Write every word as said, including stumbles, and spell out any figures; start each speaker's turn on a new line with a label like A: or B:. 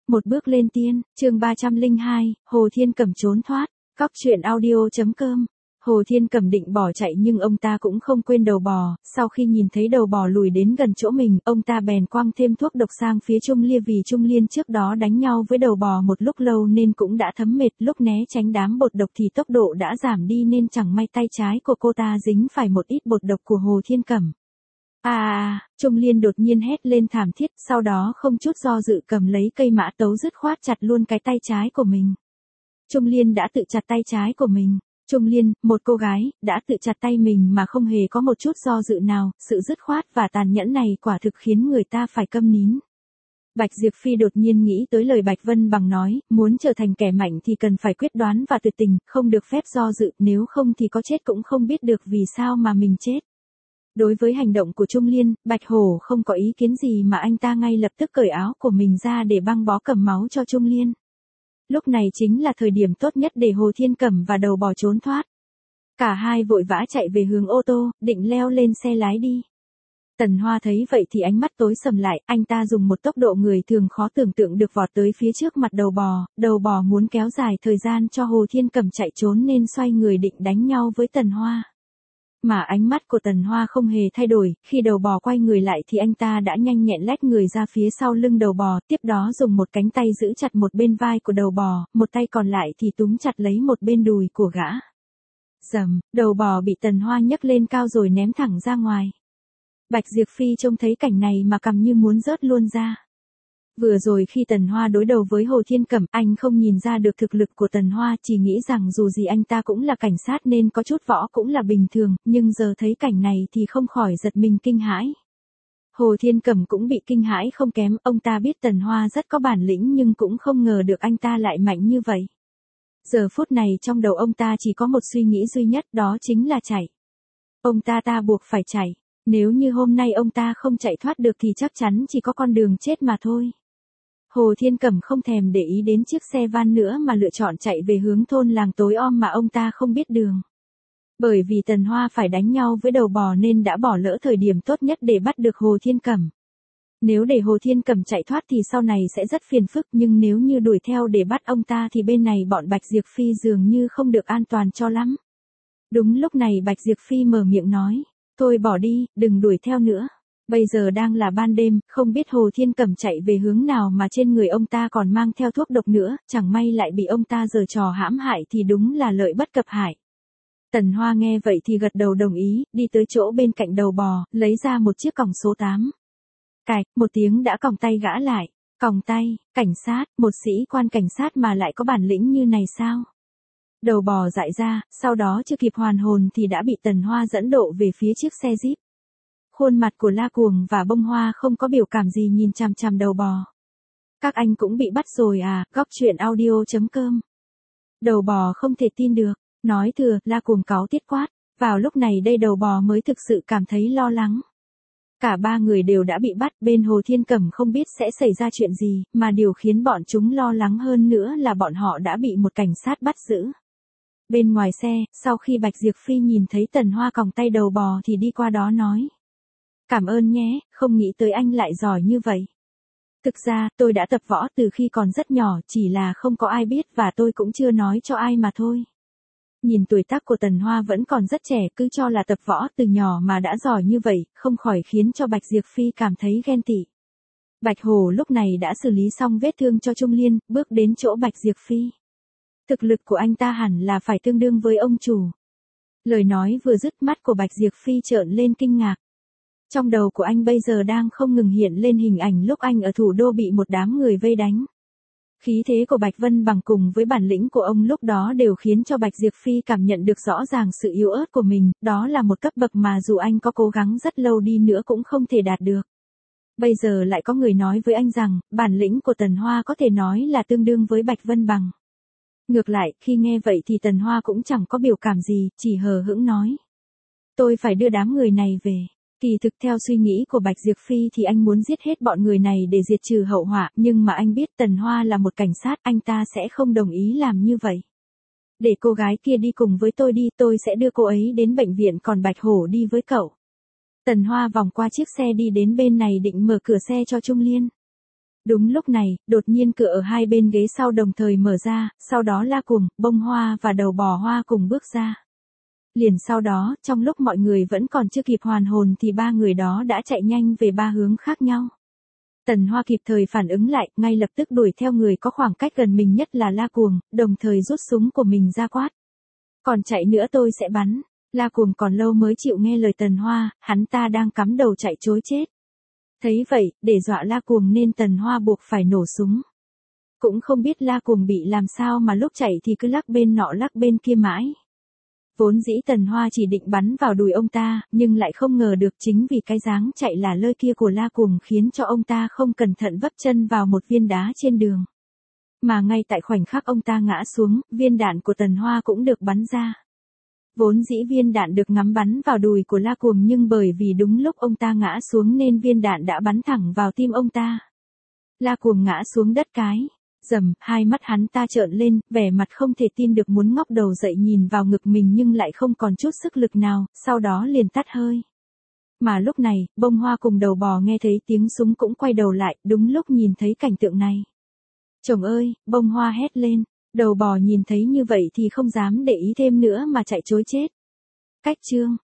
A: Một bước lên tiên, chương ba trăm lẻ hai, Hồ Thiên Cẩm trốn thoát, cóc truyện audio.com. Hồ Thiên Cẩm định bỏ chạy nhưng ông ta cũng không quên đầu bò, sau khi nhìn thấy đầu bò lùi đến gần chỗ mình, ông ta bèn quăng thêm thuốc độc sang phía Trung Lia vì Trung Liên trước đó đánh nhau với đầu bò một lúc lâu nên cũng đã thấm mệt, lúc né tránh đám bột độc thì tốc độ đã giảm đi nên chẳng may tay trái của cô ta dính phải một ít bột độc của Hồ Thiên Cẩm. À, à, Trung Liên đột nhiên hét lên thảm thiết, sau đó không chút do dự cầm lấy cây mã tấu dứt khoát chặt luôn cái tay trái của mình. Trung Liên đã tự chặt tay trái của mình. Trung Liên, một cô gái, đã tự chặt tay mình mà không hề có một chút do dự nào, sự dứt khoát và tàn nhẫn này quả thực khiến người ta phải câm nín. Bạch Diệp Phi đột nhiên nghĩ tới lời Bạch Vân Bằng nói, muốn trở thành kẻ mạnh thì cần phải quyết đoán và tuyệt tình, không được phép do dự, nếu không thì có chết cũng không biết được vì sao mà mình chết. Đối với hành động của Trung Liên, Bạch Hổ không có ý kiến gì mà anh ta ngay lập tức cởi áo của mình ra để băng bó cầm máu cho Trung Liên. Lúc này chính là thời điểm tốt nhất để Hồ Thiên Cẩm và đầu bò trốn thoát. Cả hai vội vã chạy về hướng ô tô, định leo lên xe lái đi. Tần Hoa thấy vậy thì ánh mắt tối sầm lại, anh ta dùng một tốc độ người thường khó tưởng tượng được vọt tới phía trước mặt đầu bò, đầu bò muốn kéo dài thời gian cho Hồ Thiên Cẩm chạy trốn nên xoay người định đánh nhau với Tần Hoa. Mà ánh mắt của Tần Hoa không hề thay đổi, khi đầu bò quay người lại thì anh ta đã nhanh nhẹn lách người ra phía sau lưng đầu bò, tiếp đó dùng một cánh tay giữ chặt một bên vai của đầu bò, một tay còn lại thì túm chặt lấy một bên đùi của gã. Rầm, đầu bò bị Tần Hoa nhấc lên cao rồi ném thẳng ra ngoài. Bạch Diệp Phi trông thấy cảnh này mà cằm như muốn rớt luôn ra. Vừa rồi khi Tần Hoa đối đầu với Hồ Thiên Cẩm, anh không nhìn ra được thực lực của Tần Hoa, chỉ nghĩ rằng dù gì anh ta cũng là cảnh sát nên có chút võ cũng là bình thường, nhưng giờ thấy cảnh này thì không khỏi giật mình kinh hãi. Hồ Thiên Cẩm cũng bị kinh hãi không kém, ông ta biết Tần Hoa rất có bản lĩnh nhưng cũng không ngờ được anh ta lại mạnh như vậy. Giờ phút này trong đầu ông ta chỉ có một suy nghĩ duy nhất, đó chính là chạy. Ông ta ta buộc phải chạy, nếu như hôm nay ông ta không chạy thoát được thì chắc chắn chỉ có con đường chết mà thôi. Hồ Thiên Cẩm không thèm để ý đến chiếc xe van nữa mà lựa chọn chạy về hướng thôn làng tối om mà ông ta không biết đường. Bởi vì Tần Hoa phải đánh nhau với đầu bò nên đã bỏ lỡ thời điểm tốt nhất để bắt được Hồ Thiên Cẩm. Nếu để Hồ Thiên Cẩm chạy thoát thì sau này sẽ rất phiền phức, nhưng nếu như đuổi theo để bắt ông ta thì bên này bọn Bạch Diệp Phi dường như không được an toàn cho lắm. Đúng lúc này Bạch Diệp Phi mở miệng nói, thôi bỏ đi, đừng đuổi theo nữa. Bây giờ đang là ban đêm, không biết Hồ Thiên Cẩm chạy về hướng nào mà trên người ông ta còn mang theo thuốc độc nữa, chẳng may lại bị ông ta giở trò hãm hại thì đúng là lợi bất cập hại. Tần Hoa nghe vậy thì gật đầu đồng ý, đi tới chỗ bên cạnh đầu bò, lấy ra một chiếc còng số tám. Cạch, một tiếng đã còng tay gã lại. Còng tay, cảnh sát, một sĩ quan cảnh sát mà lại có bản lĩnh như này sao? Đầu bò dại ra, sau đó chưa kịp hoàn hồn thì đã bị Tần Hoa dẫn độ về phía chiếc xe Jeep. Khuôn mặt của La Cuồng và Bông Hoa không có biểu cảm gì nhìn chằm chằm đầu bò. Các anh cũng bị bắt rồi à, góc truyện audio.com. Đầu bò không thể tin được, nói thừa, La Cuồng cáu tiết quát. Vào lúc này đây đầu bò mới thực sự cảm thấy lo lắng. Cả ba người đều đã bị bắt, bên Hồ Thiên Cẩm không biết sẽ xảy ra chuyện gì, mà điều khiến bọn chúng lo lắng hơn nữa là bọn họ đã bị một cảnh sát bắt giữ. Bên ngoài xe, sau khi Bạch Diệp Phi nhìn thấy Tần Hoa còng tay đầu bò thì đi qua đó nói. Cảm ơn nhé, không nghĩ tới anh lại giỏi như vậy. Thực ra, tôi đã tập võ từ khi còn rất nhỏ, chỉ là không có ai biết và tôi cũng chưa nói cho ai mà thôi. Nhìn tuổi tác của Tần Hoa vẫn còn rất trẻ, cứ cho là tập võ từ nhỏ mà đã giỏi như vậy, không khỏi khiến cho Bạch Diệp Phi cảm thấy ghen tị. Bạch Hổ lúc này đã xử lý xong vết thương cho Trung Liên, bước đến chỗ Bạch Diệp Phi. Thực lực của anh ta hẳn là phải tương đương với ông chủ. Lời nói vừa dứt, mắt của Bạch Diệp Phi trợn lên kinh ngạc. Trong đầu của anh bây giờ đang không ngừng hiện lên hình ảnh lúc anh ở thủ đô bị một đám người vây đánh. Khí thế của Bạch Vân Bằng cùng với bản lĩnh của ông lúc đó đều khiến cho Bạch Diệp Phi cảm nhận được rõ ràng sự yếu ớt của mình, đó là một cấp bậc mà dù anh có cố gắng rất lâu đi nữa cũng không thể đạt được. Bây giờ lại có người nói với anh rằng, bản lĩnh của Tần Hoa có thể nói là tương đương với Bạch Vân Bằng. Ngược lại, khi nghe vậy thì Tần Hoa cũng chẳng có biểu cảm gì, chỉ hờ hững nói. Tôi phải đưa đám người này về. Kỳ thực theo suy nghĩ của Bạch Diệp Phi thì anh muốn giết hết bọn người này để diệt trừ hậu họa, nhưng mà anh biết Tần Hoa là một cảnh sát, anh ta sẽ không đồng ý làm như vậy. Để cô gái kia đi cùng với tôi đi, tôi sẽ đưa cô ấy đến bệnh viện còn Bạch Hổ đi với cậu. Tần Hoa vòng qua chiếc xe đi đến bên này định mở cửa xe cho Trung Liên. Đúng lúc này, đột nhiên cửa ở hai bên ghế sau đồng thời mở ra, sau đó La Cuồng, Bông Hoa và Đầu Bò Hoa cùng bước ra. Liền sau đó, trong lúc mọi người vẫn còn chưa kịp hoàn hồn thì ba người đó đã chạy nhanh về ba hướng khác nhau. Tần Hoa kịp thời phản ứng lại, ngay lập tức đuổi theo người có khoảng cách gần mình nhất là La Cuồng, đồng thời rút súng của mình ra quát. Còn chạy nữa tôi sẽ bắn. La Cuồng còn lâu mới chịu nghe lời Tần Hoa, hắn ta đang cắm đầu chạy trối chết. Thấy vậy, để dọa La Cuồng nên Tần Hoa buộc phải nổ súng. Cũng không biết La Cuồng bị làm sao mà lúc chạy thì cứ lắc bên nọ lắc bên kia mãi. Vốn dĩ Tần Hoa chỉ định bắn vào đùi ông ta, nhưng lại không ngờ được chính vì cái dáng chạy là lơi kia của La Cuồng khiến cho ông ta không cẩn thận vấp chân vào một viên đá trên đường. Mà ngay tại khoảnh khắc ông ta ngã xuống, viên đạn của Tần Hoa cũng được bắn ra. Vốn dĩ viên đạn được ngắm bắn vào đùi của La Cuồng nhưng bởi vì đúng lúc ông ta ngã xuống nên viên đạn đã bắn thẳng vào tim ông ta. La Cuồng ngã xuống đất cái. Rầm, hai mắt hắn ta trợn lên, vẻ mặt không thể tin được muốn ngóc đầu dậy nhìn vào ngực mình nhưng lại không còn chút sức lực nào, sau đó liền tắt hơi. Mà lúc này, Bông Hoa cùng Đầu Bò nghe thấy tiếng súng cũng quay đầu lại, đúng lúc nhìn thấy cảnh tượng này. Chồng ơi, Bông Hoa hét lên, Đầu Bò nhìn thấy như vậy thì không dám để ý thêm nữa mà chạy trối chết. Cách chương